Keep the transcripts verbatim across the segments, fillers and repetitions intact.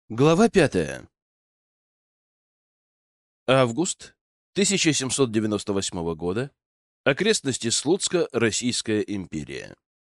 Глава пятая. Август тысяча семьсот девяносто восьмого года. Окрестности Слуцка, Российская империя.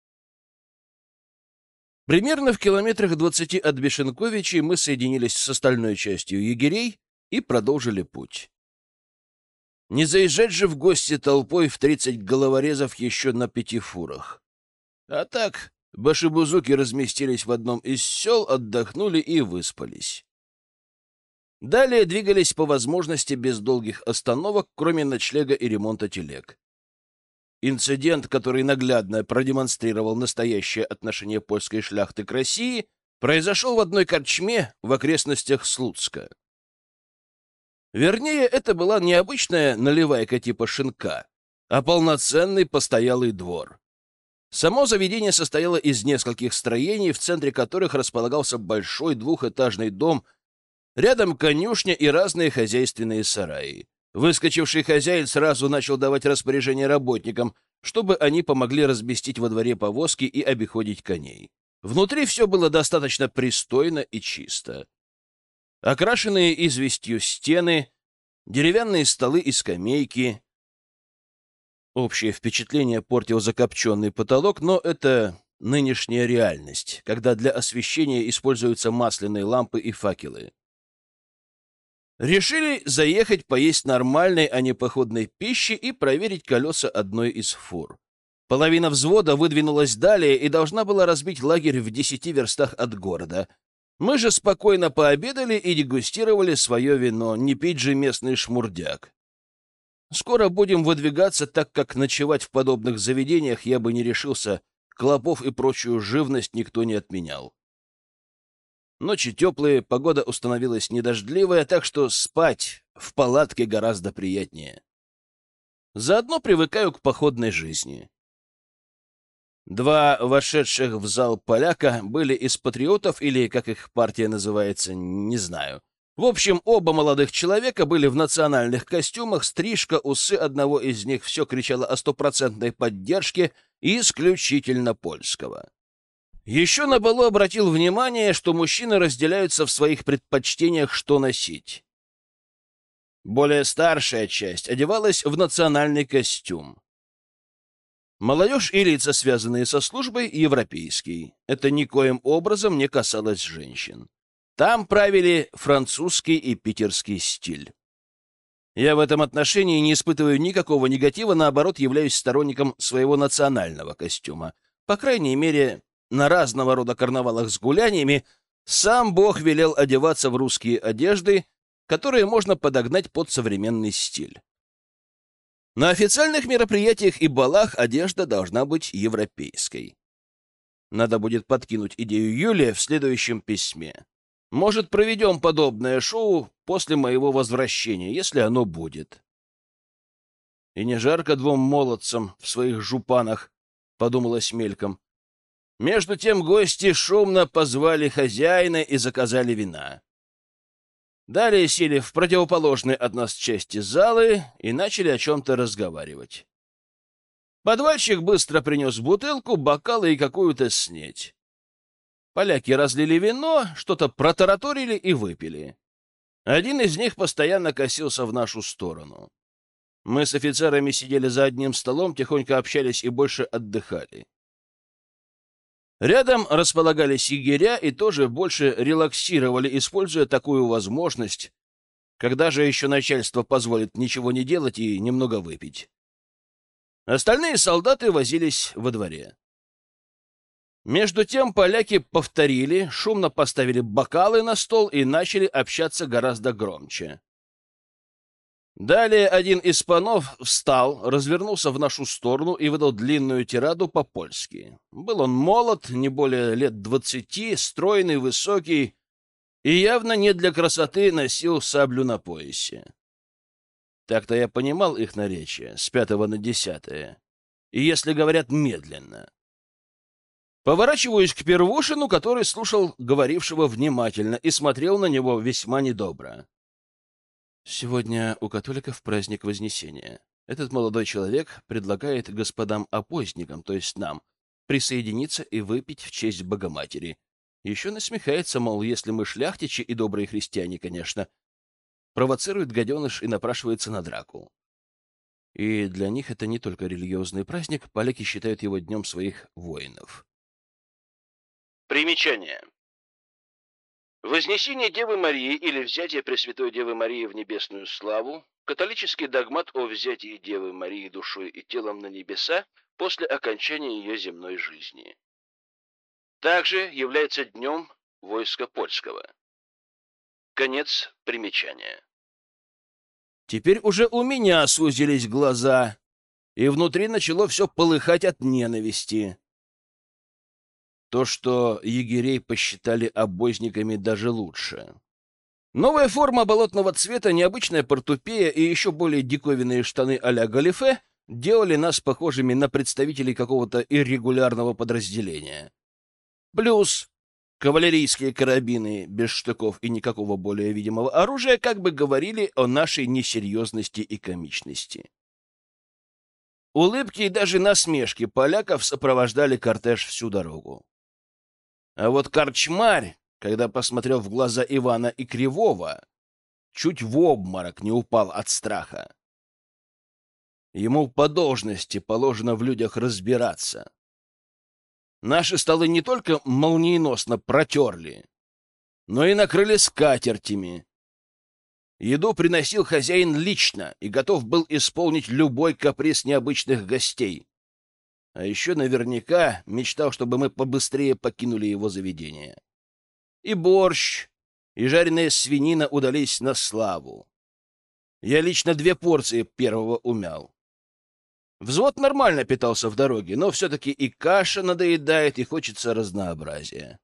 Примерно в километрах двадцати от Бешенковичей мы соединились с остальной частью егерей и продолжили путь. Не заезжать же в гости толпой в тридцать головорезов еще на пяти фурах. А так, башибузуки разместились в одном из сел, отдохнули и выспались. Далее двигались по возможности без долгих остановок, кроме ночлега и ремонта телег. Инцидент, который наглядно продемонстрировал настоящее отношение польской шляхты к России, произошел в одной корчме в окрестностях Слуцка. Вернее, это была не обычная наливайка типа шинка, а полноценный постоялый двор. Само заведение состояло из нескольких строений, в центре которых располагался большой двухэтажный дом, рядом конюшня и разные хозяйственные сараи. Выскочивший хозяин сразу начал давать распоряжения работникам, чтобы они помогли разместить во дворе повозки и обиходить коней. Внутри все было достаточно пристойно и чисто. Окрашенные известью стены, деревянные столы и скамейки. Общее впечатление портил закопченный потолок, но это нынешняя реальность, когда для освещения используются масляные лампы и факелы. Решили заехать поесть нормальной, а не походной пищи и проверить колеса одной из фур. Половина взвода выдвинулась далее и должна была разбить лагерь в десяти верстах от города. Мы же спокойно пообедали и дегустировали свое вино, не пить же местный шмурдяк. Скоро будем выдвигаться, так как ночевать в подобных заведениях я бы не решился, клопов и прочую живность никто не отменял. Ночи теплые, погода установилась недождливая, так что спать в палатке гораздо приятнее. Заодно привыкаю к походной жизни. Два вошедших в зал поляка были из патриотов, или, как их партия называется, не знаю. В общем, оба молодых человека были в национальных костюмах, стрижка, усы одного из них все кричало о стопроцентной поддержке исключительно польского. Еще на балу обратил внимание, что мужчины разделяются в своих предпочтениях, что носить. Более старшая часть одевалась в национальный костюм. Молодежь и лица, связанные со службой, европейский. Это никоим образом не касалось женщин. Там правили французский и питерский стиль. Я в этом отношении не испытываю никакого негатива, наоборот, являюсь сторонником своего национального костюма. По крайней мере, на разного рода карнавалах с гуляниями сам Бог велел одеваться в русские одежды, которые можно подогнать под современный стиль. На официальных мероприятиях и балах одежда должна быть европейской. Надо будет подкинуть идею Юлии в следующем письме. Может, проведем подобное шоу после моего возвращения, если оно будет. И не жарко двум молодцам в своих жупанах, подумалось мельком. Между тем гости шумно позвали хозяина и заказали вина. Далее сели в противоположной от нас части залы и начали о чем-то разговаривать. Подвальщик быстро принес бутылку, бокалы и какую-то снеть. Поляки разлили вино, что-то протараторили и выпили. Один из них постоянно косился в нашу сторону. Мы с офицерами сидели за одним столом, тихонько общались и больше отдыхали. Рядом располагались егеря и тоже больше релаксировали, используя такую возможность, когда же еще начальство позволит ничего не делать и немного выпить. Остальные солдаты возились во дворе. Между тем поляки повторили, шумно поставили бокалы на стол и начали общаться гораздо громче. Далее один из панов встал, развернулся в нашу сторону и выдал длинную тираду по-польски. Был он молод, не более лет двадцати, стройный, высокий и явно не для красоты носил саблю на поясе. Так-то я понимал их наречие с пятого на десятое, и если говорят медленно. Поворачиваюсь к Первушину, который слушал говорившего внимательно и смотрел на него весьма недобро. Сегодня у католиков праздник Вознесения. Этот молодой человек предлагает господам-опозникам, то есть нам, присоединиться и выпить в честь Богоматери. Еще насмехается, мол, если мы шляхтичи и добрые христиане, конечно. Провоцирует гаденыш и напрашивается на драку. И для них это не только религиозный праздник, поляки считают его днем своих воинов. Примечание. Вознесение Девы Марии или взятие Пресвятой Девы Марии в небесную славу – католический догмат о взятии Девы Марии душой и телом на небеса после окончания ее земной жизни. Также является днем войска польского. Конец примечания. Теперь уже у меня сузились глаза, и внутри начало все полыхать от ненависти. То, что егерей посчитали обозниками, даже лучше. Новая форма болотного цвета, необычная портупея и еще более диковинные штаны а-ля галифе делали нас похожими на представителей какого-то иррегулярного подразделения. Плюс кавалерийские карабины без штыков и никакого более видимого оружия как бы говорили о нашей несерьезности и комичности. Улыбки и даже насмешки поляков сопровождали кортеж всю дорогу. А вот корчмарь, когда посмотрел в глаза Ивана и Кривого, чуть в обморок не упал от страха. Ему по должности положено в людях разбираться. Наши столы не только молниеносно протерли, но и накрыли скатертями. Еду приносил хозяин лично и готов был исполнить любой каприз необычных гостей. А еще наверняка мечтал, чтобы мы побыстрее покинули его заведение. И борщ, и жареная свинина удались на славу. Я лично две порции первого умял. Взвод нормально питался в дороге, но все-таки и каша надоедает, и хочется разнообразия.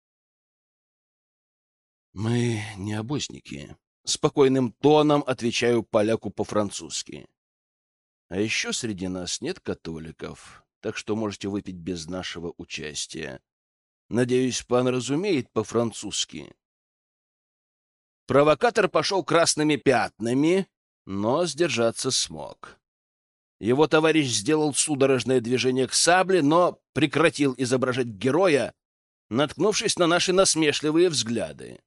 «Мы не обозники», — спокойным тоном отвечаю поляку по-французски. «А еще среди нас нет католиков, так что можете выпить без нашего участия. Надеюсь, пан разумеет по-французски». Провокатор пошел красными пятнами, но сдержаться смог. Его товарищ сделал судорожное движение к сабле, но прекратил изображать героя, наткнувшись на наши насмешливые взгляды.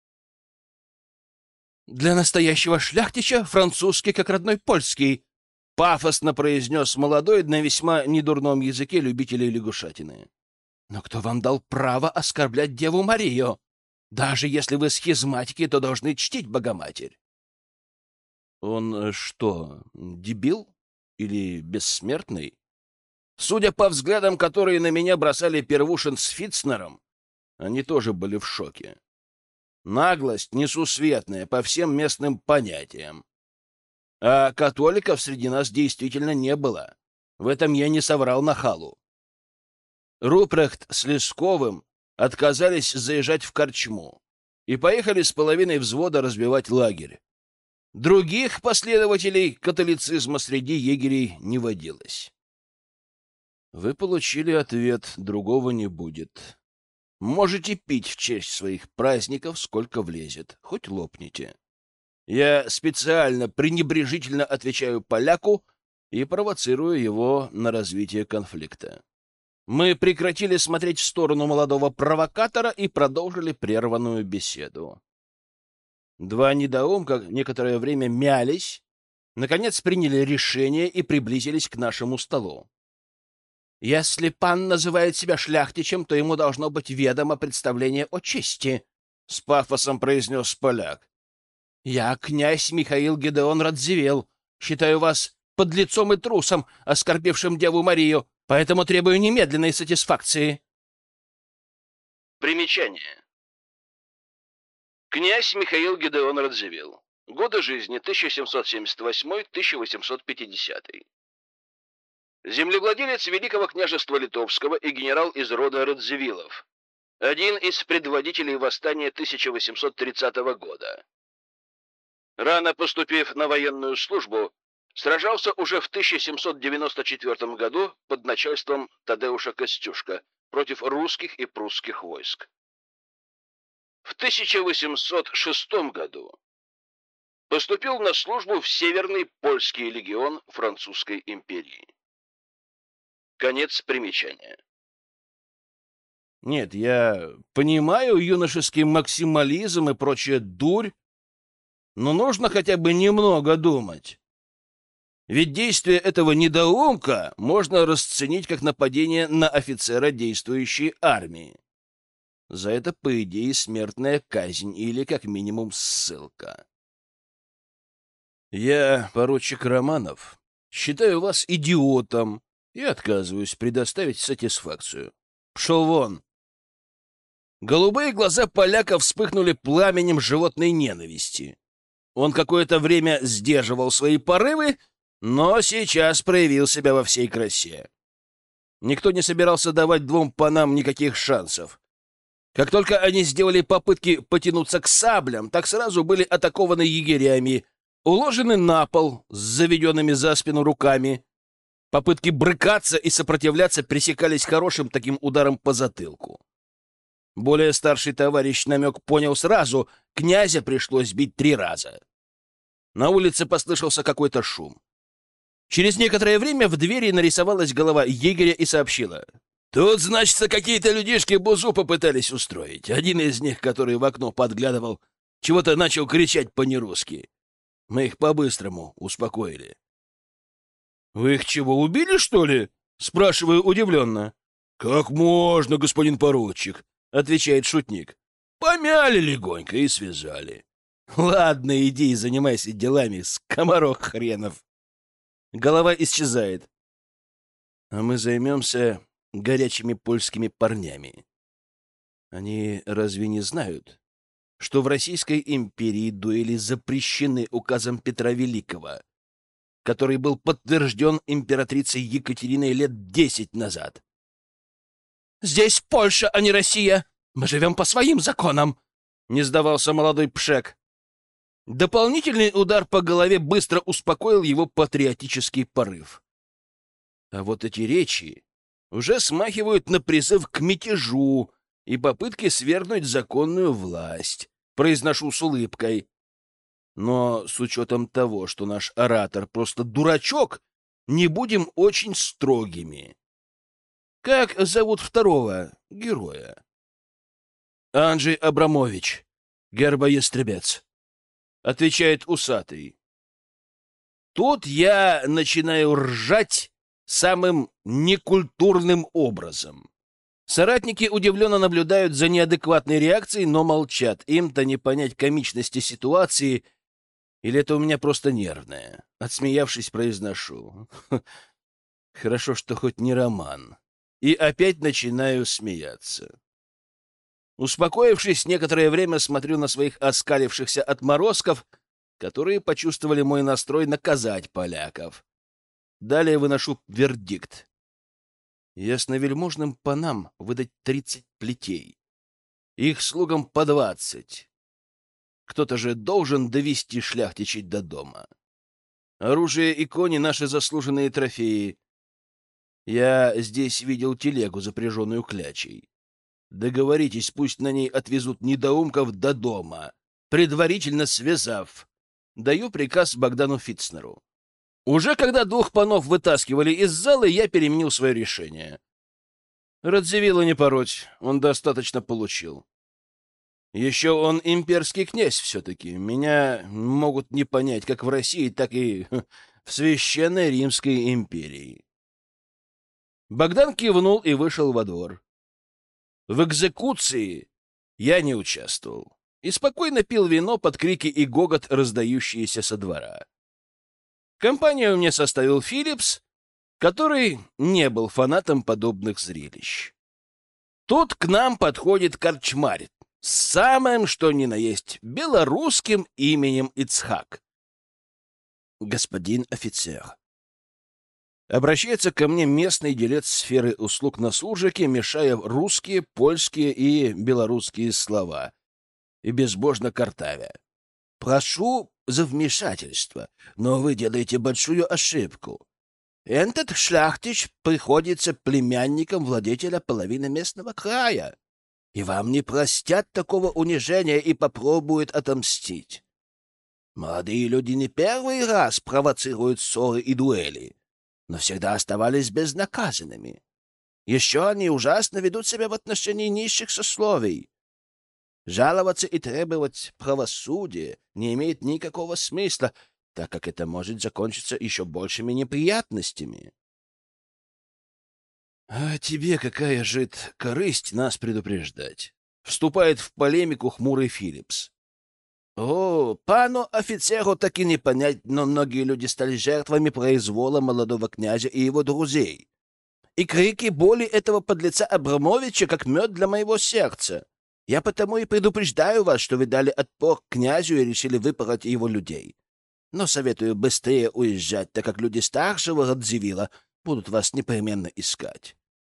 «Для настоящего шляхтича французский как родной польский», — пафосно произнес молодой на весьма недурном языке любителей лягушатины. «Но кто вам дал право оскорблять Деву Марию? Даже если вы схизматики, то должны чтить Богоматерь». «Он что, дебил? Или бессмертный?» Судя по взглядам, которые на меня бросали Первушин с Фицнером, они тоже были в шоке. Наглость несусветная по всем местным понятиям. А католиков среди нас действительно не было. В этом я не соврал нахалу. Рупрехт с Лесковым отказались заезжать в корчму и поехали с половиной взвода разбивать лагерь. Других последователей католицизма среди егерей не водилось. Вы получили ответ, другого не будет. Можете пить в честь своих праздников, сколько влезет, хоть лопните. Я специально пренебрежительно отвечаю поляку и провоцирую его на развитие конфликта. Мы прекратили смотреть в сторону молодого провокатора и продолжили прерванную беседу. Два недоумка некоторое время мялись, наконец приняли решение и приблизились к нашему столу. «Если пан называет себя шляхтичем, то ему должно быть ведомо представление о чести», — с пафосом произнес поляк. «Я князь Михаил Гедеон Радзивилл, считаю вас подлецом и трусом, оскорбившим Деву Марию, поэтому требую немедленной сатисфакции». Примечание. Князь Михаил Гедеон Радзивилл. Годы жизни тысяча семьсот семьдесят восьмой — тысяча восемьсот пятидесятый. Землевладелец Великого княжества Литовского и генерал из рода Радзивиллов. Один из предводителей восстания тысяча восемьсот тридцатого года. Рано поступив на военную службу, сражался уже в тысяча семьсот девяносто четвёртом году под начальством Тадеуша Костюшка против русских и прусских войск. В тысяча восемьсот шестом году поступил на службу в Северный польский легион Французской империи. Конец примечания. Нет, я понимаю юношеский максимализм и прочая дурь, но нужно хотя бы немного думать. Ведь действие этого недоумка можно расценить как нападение на офицера действующей армии. За это, по идее, смертная казнь или, как минимум, ссылка. Я, поручик Романов, считаю вас идиотом и отказываюсь предоставить сатисфакцию. Пшел вон! Голубые глаза поляка вспыхнули пламенем животной ненависти. Он какое-то время сдерживал свои порывы, но сейчас проявил себя во всей красе. Никто не собирался давать двум панам никаких шансов. Как только они сделали попытки потянуться к саблям, так сразу были атакованы егерями, уложены на пол с заведенными за спину руками. Попытки брыкаться и сопротивляться пресекались хорошим таким ударом по затылку. Более старший товарищ намек понял сразу, князя пришлось бить три раза. На улице послышался какой-то шум. Через некоторое время в двери нарисовалась голова егеря и сообщила: «Тут, значит, какие-то людишки бузу попытались устроить. Один из них, который в окно подглядывал, чего-то начал кричать по-нерусски. Мы их по-быстрому успокоили». «Вы их чего, убили, что ли?» — спрашиваю удивленно. «Как можно, господин поручик?» — отвечает шутник. «Помяли легонько и связали». «Ладно, иди и занимайся делами, скоморох хренов». Голова исчезает. А мы займемся горячими польскими парнями. Они разве не знают, что в Российской империи дуэли запрещены указом Петра Великого, который был подтвержден императрицей Екатериной лет десять назад? «Здесь Польша, а не Россия! Мы живем по своим законам!» — не сдавался молодой пшек. Дополнительный удар по голове быстро успокоил его патриотический порыв. А вот эти речи уже смахивают на призыв к мятежу и попытки свергнуть законную власть, произношу с улыбкой. Но с учетом того, что наш оратор просто дурачок, не будем очень строгими. Как зовут второго героя? Анджей Абрамович, гербоястребец. Отвечает усатый. Тут я начинаю ржать самым некультурным образом. Соратники удивленно наблюдают за неадекватной реакцией, но молчат. Им-то не понять комичности ситуации, или это у меня просто нервное. Отсмеявшись, произношу: хорошо, что хоть не роман. И опять начинаю смеяться. Успокоившись, некоторое время смотрю на своих оскалившихся отморозков, которые почувствовали мой настрой наказать поляков. Далее выношу вердикт. Ясновельможным панам выдать тридцать плетей, их слугам по двадцать. Кто-то же должен довести шляхтичей до дома. Оружие и кони — наши заслуженные трофеи. Я здесь видел телегу, запряженную клячей. Договоритесь, пусть на ней отвезут недоумков до дома, предварительно связав. Даю приказ Богдану Фитцнеру. Уже когда двух панов вытаскивали из зала, я переменил свое решение. Радзивилла не пороть, он достаточно получил. Еще он имперский князь все-таки. Меня могут не понять как в России, так и в Священной Римской империи. Богдан кивнул и вышел во двор. В экзекуции я не участвовал и спокойно пил вино под крики и гогот, раздающиеся со двора. Компанию мне составил Филлипс, который не был фанатом подобных зрелищ. Тут к нам подходит корчмарь с самым что ни на есть белорусским именем Ицхак. «Господин офицер», обращается ко мне местный делец сферы услуг на служаке, мешая русские, польские и белорусские слова и безбожно картавя. «Прошу за вмешательство, но вы делаете большую ошибку. Этот шляхтич приходится племянником владетеля половины местного края, и вам не простят такого унижения и попробуют отомстить. Молодые люди не первый раз провоцируют ссоры и дуэли, но всегда оставались безнаказанными. Еще они ужасно ведут себя в отношении низших сословий. Жаловаться и требовать правосудия не имеет никакого смысла, так как это может закончиться еще большими неприятностями. — А тебе какая, жид, корысть нас предупреждать? — вступает в полемику хмурый Филлипс. — О, пану офицеру так и не понять, но многие люди стали жертвами произвола молодого князя и его друзей. И крики боли этого подлеца Абрамовича как мед для моего сердца. Я потому и предупреждаю вас, что вы дали отпор князю и решили выпороть его людей. Но советую быстрее уезжать, так как люди старшего Радзивилла будут вас непременно искать.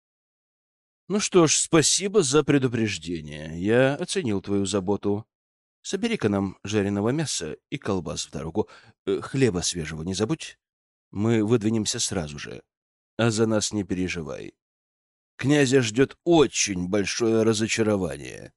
Ну что ж, спасибо за предупреждение. Я оценил твою заботу. Собери-ка нам жареного мяса и колбас в дорогу. Э, хлеба свежего не забудь. Мы выдвинемся сразу же. А за нас не переживай. Князя ждет очень большое разочарование.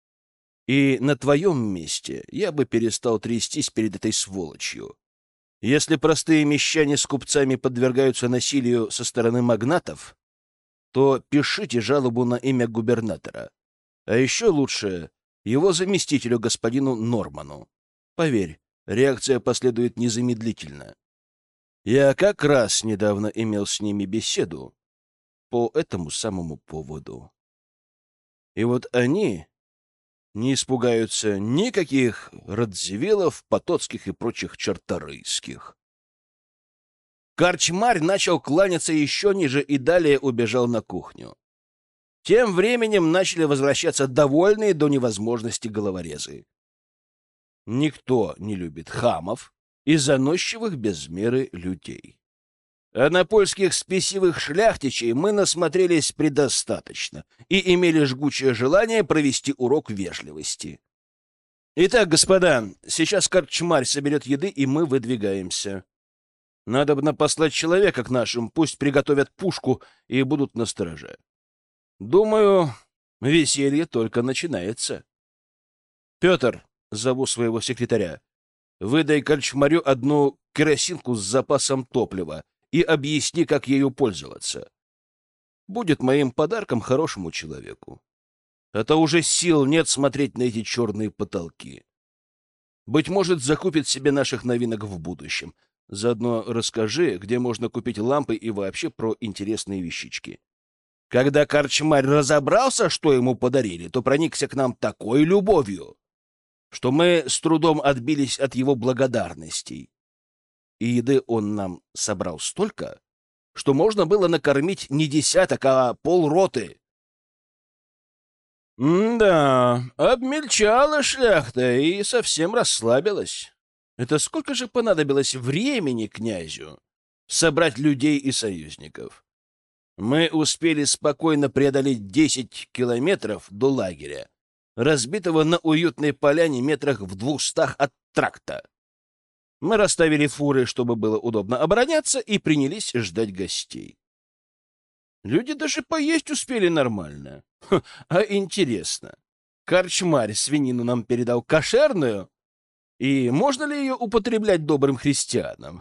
И на твоем месте я бы перестал трястись перед этой сволочью. Если простые мещане с купцами подвергаются насилию со стороны магнатов, то пишите жалобу на имя губернатора. А еще лучше его заместителю, господину Норману. Поверь, реакция последует незамедлительно. Я как раз недавно имел с ними беседу по этому самому поводу. И вот они не испугаются никаких Радзивиллов, Потоцких и прочих Чарторийских. Корчмарь начал кланяться еще ниже и далее убежал на кухню. Тем временем начали возвращаться довольные до невозможности головорезы. Никто не любит хамов и заносчивых без меры людей. А на польских спесивых шляхтичей мы насмотрелись предостаточно и имели жгучее желание провести урок вежливости. Итак, господа, сейчас корчмарь соберет еды, и мы выдвигаемся. Надобно послать человека к нашим, пусть приготовят пушку и будут настороже. Думаю, веселье только начинается. Петр, зову своего секретаря, выдай корчмарю одну керосинку с запасом топлива и объясни, как ею пользоваться. Будет моим подарком хорошему человеку. А то уже сил нет смотреть на эти черные потолки. Быть может, закупит себе наших новинок в будущем. Заодно расскажи, где можно купить лампы и вообще про интересные вещички. Когда корчмарь разобрался, что ему подарили, то проникся к нам такой любовью, что мы с трудом отбились от его благодарностей. И еды он нам собрал столько, что можно было накормить не десяток, а полроты. М-да, обмельчала шляхта и совсем расслабилась. Это сколько же понадобилось времени князю собрать людей и союзников? Мы успели спокойно преодолеть десять километров до лагеря, разбитого на уютной поляне метрах в двухстах от тракта. Мы расставили фуры, чтобы было удобно обороняться, и принялись ждать гостей. Люди даже поесть успели нормально. Ха, а интересно, корчмарь свинину нам передал кошерную? И можно ли ее употреблять добрым христианам?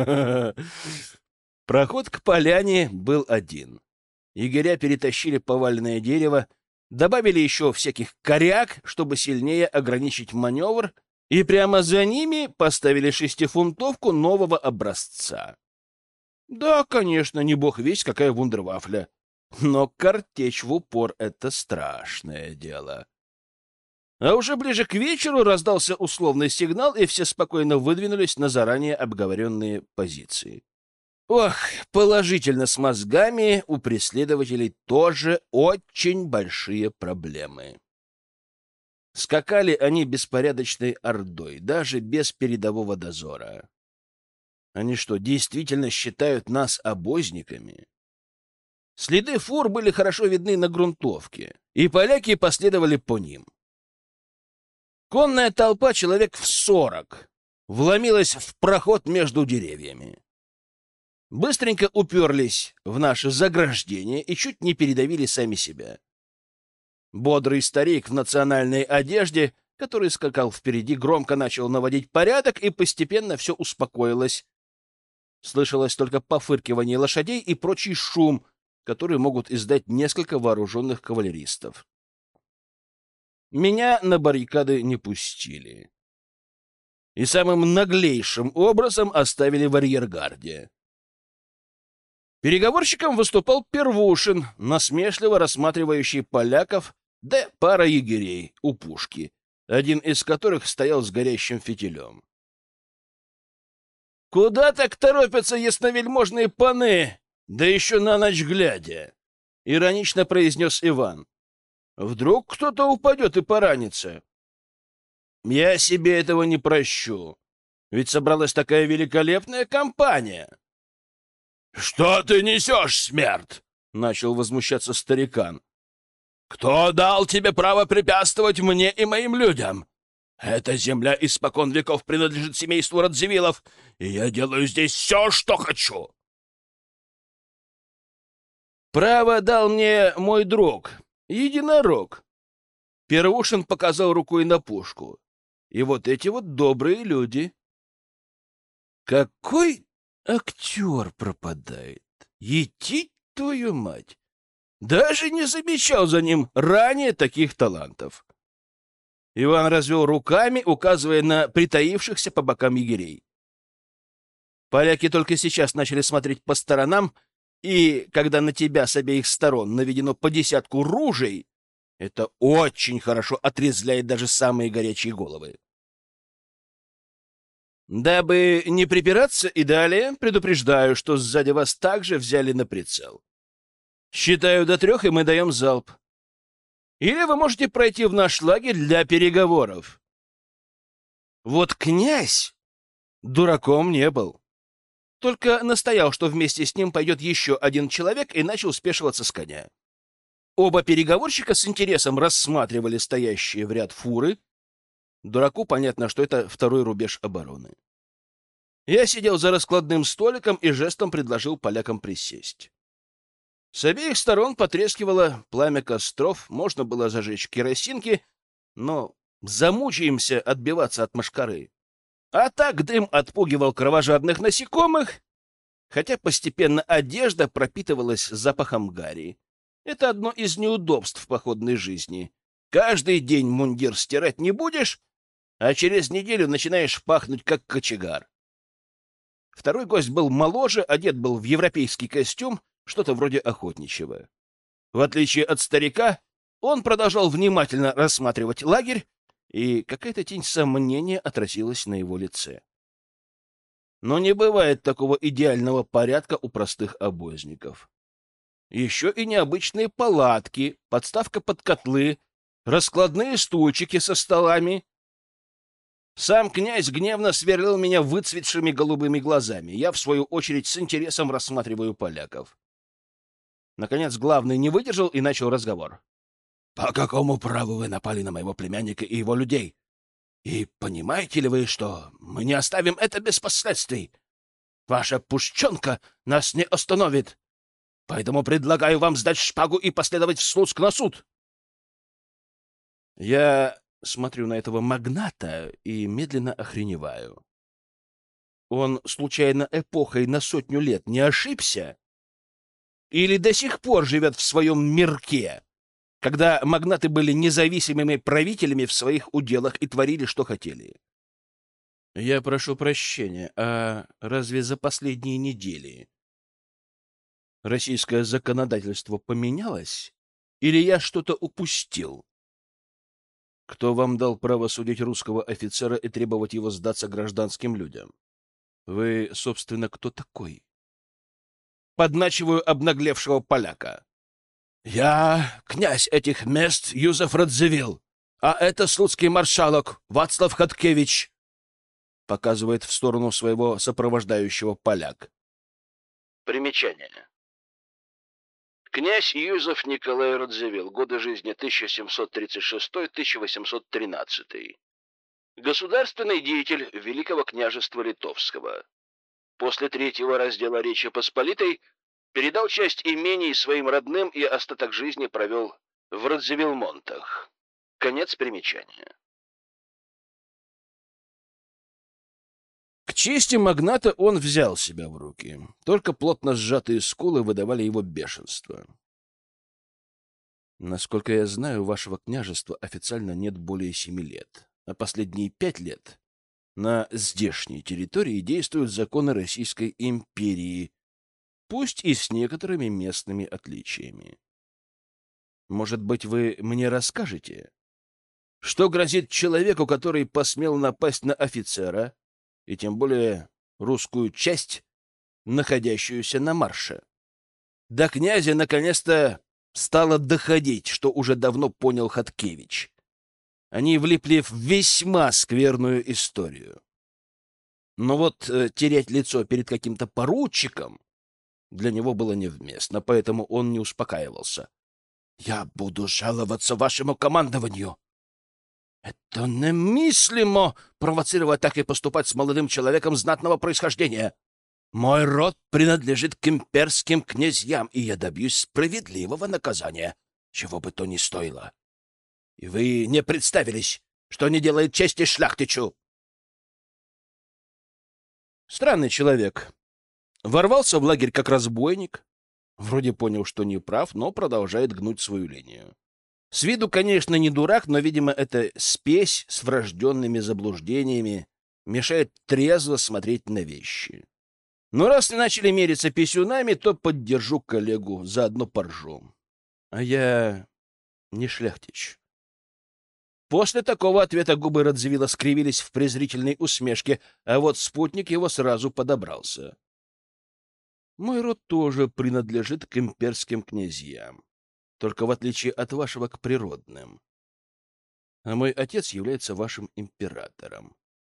Проход к поляне был один. Егеря перетащили поваленное дерево, добавили еще всяких коряк, чтобы сильнее ограничить маневр, и прямо за ними поставили шестифунтовку нового образца. Да, конечно, не бог весть, какая вундервафля, но картечь в упор — это страшное дело. А уже ближе к вечеру раздался условный сигнал, и все спокойно выдвинулись на заранее обговоренные позиции. Ох, положительно с мозгами у преследователей тоже очень большие проблемы. Скакали они беспорядочной ордой, даже без передового дозора. Они что, действительно считают нас обозниками? Следы фур были хорошо видны на грунтовке, и поляки последовали по ним. Конная толпа, человек в сорок, вломилась в проход между деревьями. Быстренько уперлись в наше заграждение и чуть не передавили сами себя. Бодрый старик в национальной одежде, который скакал впереди, громко начал наводить порядок, и постепенно все успокоилось. Слышалось только пофыркивание лошадей и прочий шум, которые могут издать несколько вооруженных кавалеристов. Меня на баррикады не пустили. И самым наглейшим образом оставили в арьергарде. Переговорщиком выступал Первушин, насмешливо рассматривающий поляков, да пара егерей у пушки, один из которых стоял с горящим фитилем. «Куда так торопятся ясновельможные паны? Да еще на ночь глядя!» — иронично произнес Иван. «Вдруг кто-то упадет и поранится?» «Я себе этого не прощу, ведь собралась такая великолепная компания!» «Что ты несешь, смерть?» — начал возмущаться старикан. «Кто дал тебе право препятствовать мне и моим людям? Эта земля испокон веков принадлежит семейству Радзивиллов, и я делаю здесь все, что хочу!» «Право дал мне мой друг, единорог». Первушин показал рукой на пушку. «И вот эти вот добрые люди». «Какой актер пропадает? Етить твою мать! Даже не замечал за ним ранее таких талантов». Иван развел руками, указывая на притаившихся по бокам егерей. Поляки только сейчас начали смотреть по сторонам, и когда на тебя с обеих сторон наведено по десятку ружей, это очень хорошо отрезвляет даже самые горячие головы. Дабы не припираться и далее, предупреждаю, что сзади вас также взяли на прицел. Считаю до трех, и мы даем залп. Или вы можете пройти в наш лагерь для переговоров. Вот князь дураком не был. Только настоял, что вместе с ним пойдет еще один человек, и начал спешиваться с коня. Оба переговорщика с интересом рассматривали стоящие в ряд фуры. Дураку понятно, что это второй рубеж обороны. Я сидел за раскладным столиком и жестом предложил полякам присесть. С обеих сторон потрескивало пламя костров, можно было зажечь керосинки, но замучаемся отбиваться от мошкары. А так дым отпугивал кровожадных насекомых, хотя постепенно одежда пропитывалась запахом гари. Это одно из неудобств походной жизни. Каждый день мундир стирать не будешь, а через неделю начинаешь пахнуть, как кочегар. Второй гость был моложе, одет был в европейский костюм, что-то вроде охотничьего. В отличие от старика, он продолжал внимательно рассматривать лагерь, и какая-то тень сомнения отразилась на его лице. Но не бывает такого идеального порядка у простых обозников. Еще и необычные палатки, подставка под котлы, раскладные стульчики со столами. Сам князь гневно сверлил меня выцветшими голубыми глазами. Я, в свою очередь, с интересом рассматриваю поляков. Наконец, главный не выдержал и начал разговор. «По какому праву вы напали на моего племянника и его людей? И понимаете ли вы, что мы не оставим это без последствий? Ваша пушченка нас не остановит. Поэтому предлагаю вам сдать шпагу и последовать в Слуцк на суд». Я смотрю на этого магната и медленно охреневаю. Он, случайно, эпохой на сотню лет не ошибся? Или до сих пор живет в своем мирке, когда магнаты были независимыми правителями в своих уделах и творили, что хотели? Я прошу прощения, а разве за последние недели российское законодательство поменялось? Или я что-то упустил? Кто вам дал право судить русского офицера и требовать его сдаться гражданским людям? Вы, собственно, кто такой? Подначиваю обнаглевшего поляка. «Я князь этих мест Юзеф Радзивилл, а это слуцкий маршалок Вацлав Хаткевич», показывает в сторону своего сопровождающего поляк. Примечание. Князь Юзеф Николай Радзивилл, годы жизни тысяча семьсот тридцать шестой — тысяча восемьсот тринадцатый. Государственный деятель Великого княжества Литовского. После третьего раздела Речи Посполитой передал часть имений своим родным и остаток жизни провел в Радзивиллмонтах. Конец примечания. чести магната он взял себя в руки. Только плотно сжатые скулы выдавали его бешенство. Насколько я знаю, у вашего княжества официально нет более семи лет, а последние пять лет на здешней территории действуют законы Российской империи, пусть и с некоторыми местными отличиями. Может быть, вы мне расскажете, что грозит человеку, который посмел напасть на офицера, и тем более русскую часть, находящуюся на марше? До князя наконец-то стало доходить, что уже давно понял Хаткевич. Они влипли в весьма скверную историю. Но вот э, терять лицо перед каким-то поручиком для него было невместно, поэтому он не успокаивался. «Я буду жаловаться вашему командованию. Это немыслимо провоцировать так и поступать с молодым человеком знатного происхождения. Мой род принадлежит к имперским князьям, и я добьюсь справедливого наказания, чего бы то ни стоило. И вы не представились, что не делает чести шляхтичу». Странный человек. Ворвался в лагерь как разбойник. Вроде понял, что не прав, но продолжает гнуть свою линию. С виду, конечно, не дурак, но, видимо, эта спесь с врожденными заблуждениями мешает трезво смотреть на вещи. Но раз начали мериться писюнами, то поддержу коллегу, заодно поржу. А я не шляхтич. После такого ответа губы Радзивилла скривились в презрительной усмешке, а вот спутник его сразу подобрался. Мой род тоже принадлежит к имперским князьям, только в отличие от вашего к природным. А мой отец является вашим императором.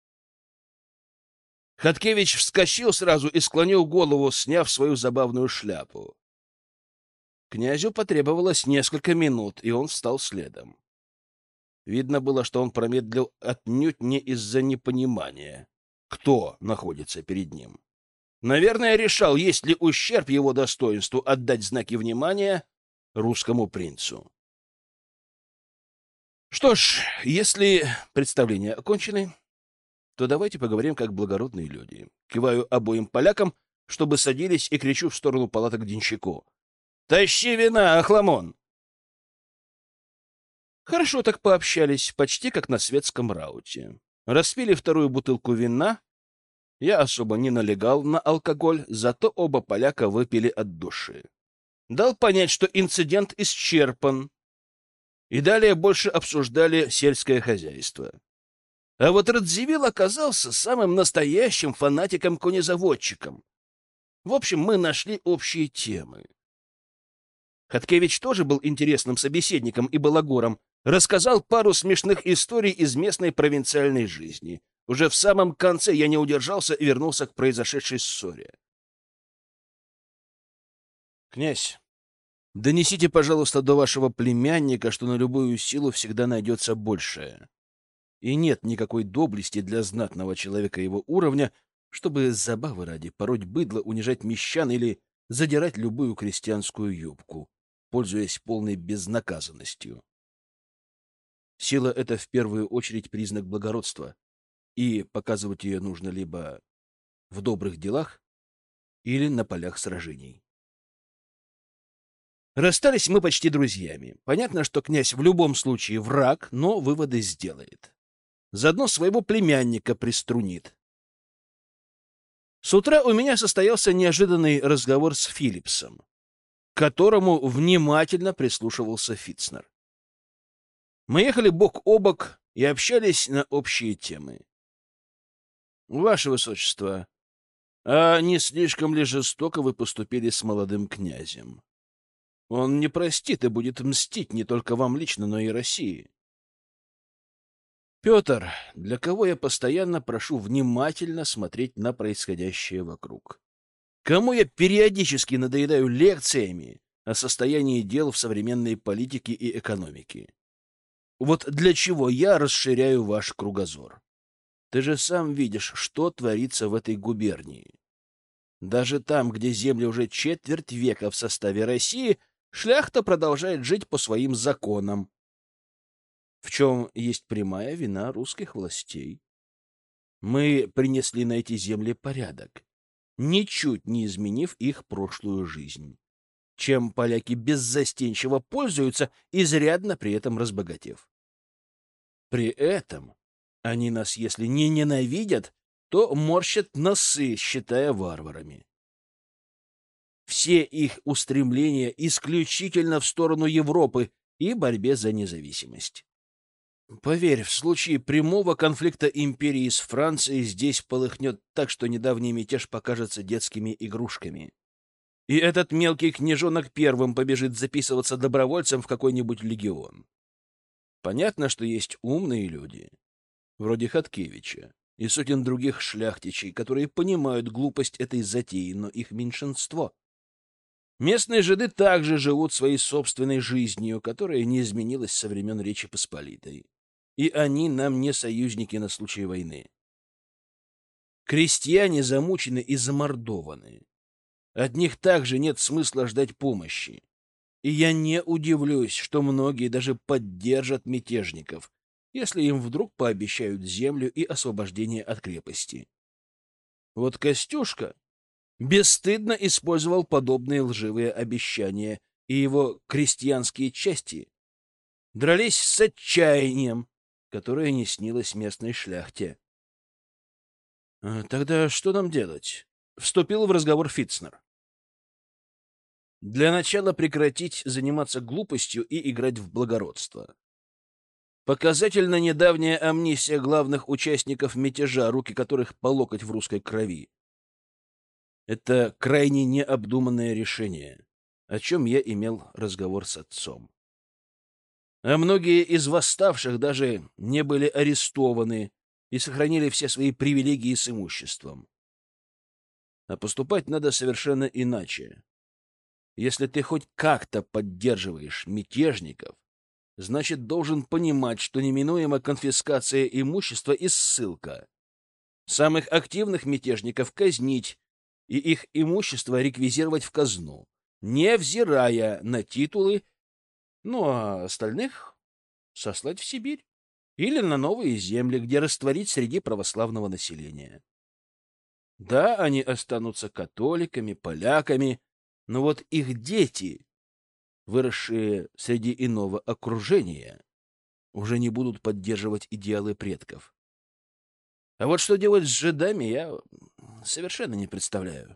Хаткевич вскочил сразу и склонил голову, сняв свою забавную шляпу. Князю потребовалось несколько минут, и он встал следом. Видно было, что он промедлил отнюдь не из-за непонимания, кто находится перед ним. Наверное, решал, есть ли ущерб его достоинству отдать знаки внимания русскому принцу. Что ж, если представления окончены, то давайте поговорим как благородные люди. Киваю обоим полякам, чтобы садились, и кричу в сторону палаток денщику: «Тащи вина, Ахламон!» Хорошо так пообщались, почти как на светском рауте. Распили вторую бутылку вина. Я особо не налегал на алкоголь, зато оба поляка выпили от души. Дал понять, что инцидент исчерпан, и далее больше обсуждали сельское хозяйство. А вот Радзивилл оказался самым настоящим фанатиком-конезаводчиком. В общем, мы нашли общие темы. Хаткевич тоже был интересным собеседником и балагуром, рассказал пару смешных историй из местной провинциальной жизни. Уже в самом конце я не удержался и вернулся к произошедшей ссоре. «Князь, донесите, пожалуйста, до вашего племянника, что на любую силу всегда найдется большее. И нет никакой доблести для знатного человека его уровня, чтобы забавы ради пороть быдло, унижать мещан или задирать любую крестьянскую юбку, пользуясь полной безнаказанностью. Сила — это в первую очередь признак благородства, и показывать ее нужно либо в добрых делах, или на полях сражений. Расстались мы почти друзьями. Понятно, что князь в любом случае враг, но выводы сделает. Заодно своего племянника приструнит. С утра у меня состоялся неожиданный разговор с Филлипсом, к которому внимательно прислушивался Фицнер. Мы ехали бок о бок и общались на общие темы. «Ваше Высочество, а не слишком ли жестоко вы поступили с молодым князем? Он не простит и будет мстить не только вам лично, но и России. Петр, для кого я постоянно прошу внимательно смотреть на происходящее вокруг? Кому я периодически надоедаю лекциями о состоянии дел в современной политике и экономике? Вот для чего я расширяю ваш кругозор? Ты же сам видишь, что творится в этой губернии. Даже там, где земли уже четверть века в составе России, шляхта продолжает жить по своим законам, в чем есть прямая вина русских властей. Мы принесли на эти земли порядок, ничуть не изменив их прошлую жизнь, чем поляки беззастенчиво пользуются, изрядно при этом разбогатев. При этом они нас, если не ненавидят, то морщат носы, считая варварами. Все их устремления исключительно в сторону Европы и борьбе за независимость. Поверь, в случае прямого конфликта империи с Францией здесь полыхнет так, что недавний мятеж покажется детскими игрушками. И этот мелкий княжонок первым побежит записываться добровольцем в какой-нибудь легион. Понятно, что есть умные люди, вроде Хаткевича, и сотен других шляхтичей, которые понимают глупость этой затеи, но их меньшинство. Местные жиды также живут своей собственной жизнью, которая не изменилась со времен Речи Посполитой. И они нам не союзники на случай войны. Крестьяне замучены и замордованы. От них также нет смысла ждать помощи. И я не удивлюсь, что многие даже поддержат мятежников, если им вдруг пообещают землю и освобождение от крепости. Вот Костюшка бесстыдно использовал подобные лживые обещания, и его крестьянские части дрались с отчаянием, которое не снилось местной шляхте. «Тогда что нам делать?» — вступил в разговор Фитцнер. «Для начала прекратить заниматься глупостью и играть в благородство. Показательно недавняя амнистия главных участников мятежа, руки которых по локоть в русской крови. Это крайне необдуманное решение, о чем я имел разговор с отцом. А многие из восставших даже не были арестованы и сохранили все свои привилегии с имуществом. А поступать надо совершенно иначе. Если ты хоть как-то поддерживаешь мятежников, значит, должен понимать, что неминуема конфискация имущества и ссылка. Самых активных мятежников казнить и их имущество реквизировать в казну, невзирая на титулы, ну а остальных сослать в Сибирь или на новые земли, где растворить среди православного населения. Да, они останутся католиками, поляками, но вот их дети, выросшие среди иного окружения, уже не будут поддерживать идеалы предков. А вот что делать с жидами, я совершенно не представляю.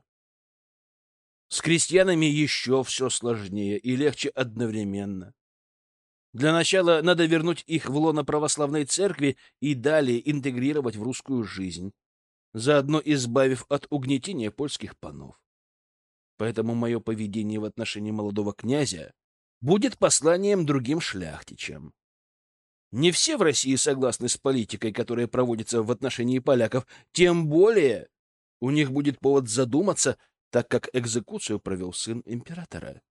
С крестьянами еще все сложнее и легче одновременно. Для начала надо вернуть их в лоно православной церкви и далее интегрировать в русскую жизнь, заодно избавив от угнетения польских панов. Поэтому мое поведение в отношении молодого князя будет посланием другим шляхтичам. Не все в России согласны с политикой, которая проводится в отношении поляков, тем более у них будет повод задуматься, так как экзекуцию провел сын императора.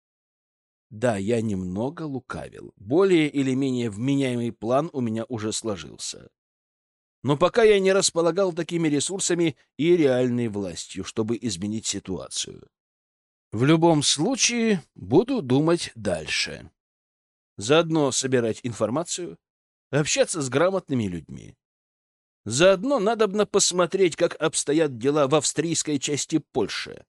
Да, я немного лукавил. Более или менее вменяемый план у меня уже сложился. Но пока я не располагал такими ресурсами и реальной властью, чтобы изменить ситуацию. В любом случае, буду думать дальше. Заодно собирать информацию, общаться с грамотными людьми. Заодно надобно посмотреть, как обстоят дела в австрийской части Польши.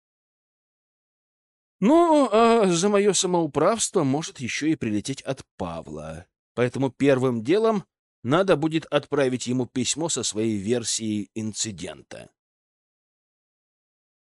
Ну, а за мое самоуправство может еще и прилететь от Павла. Поэтому первым делом надо будет отправить ему письмо со своей версией инцидента.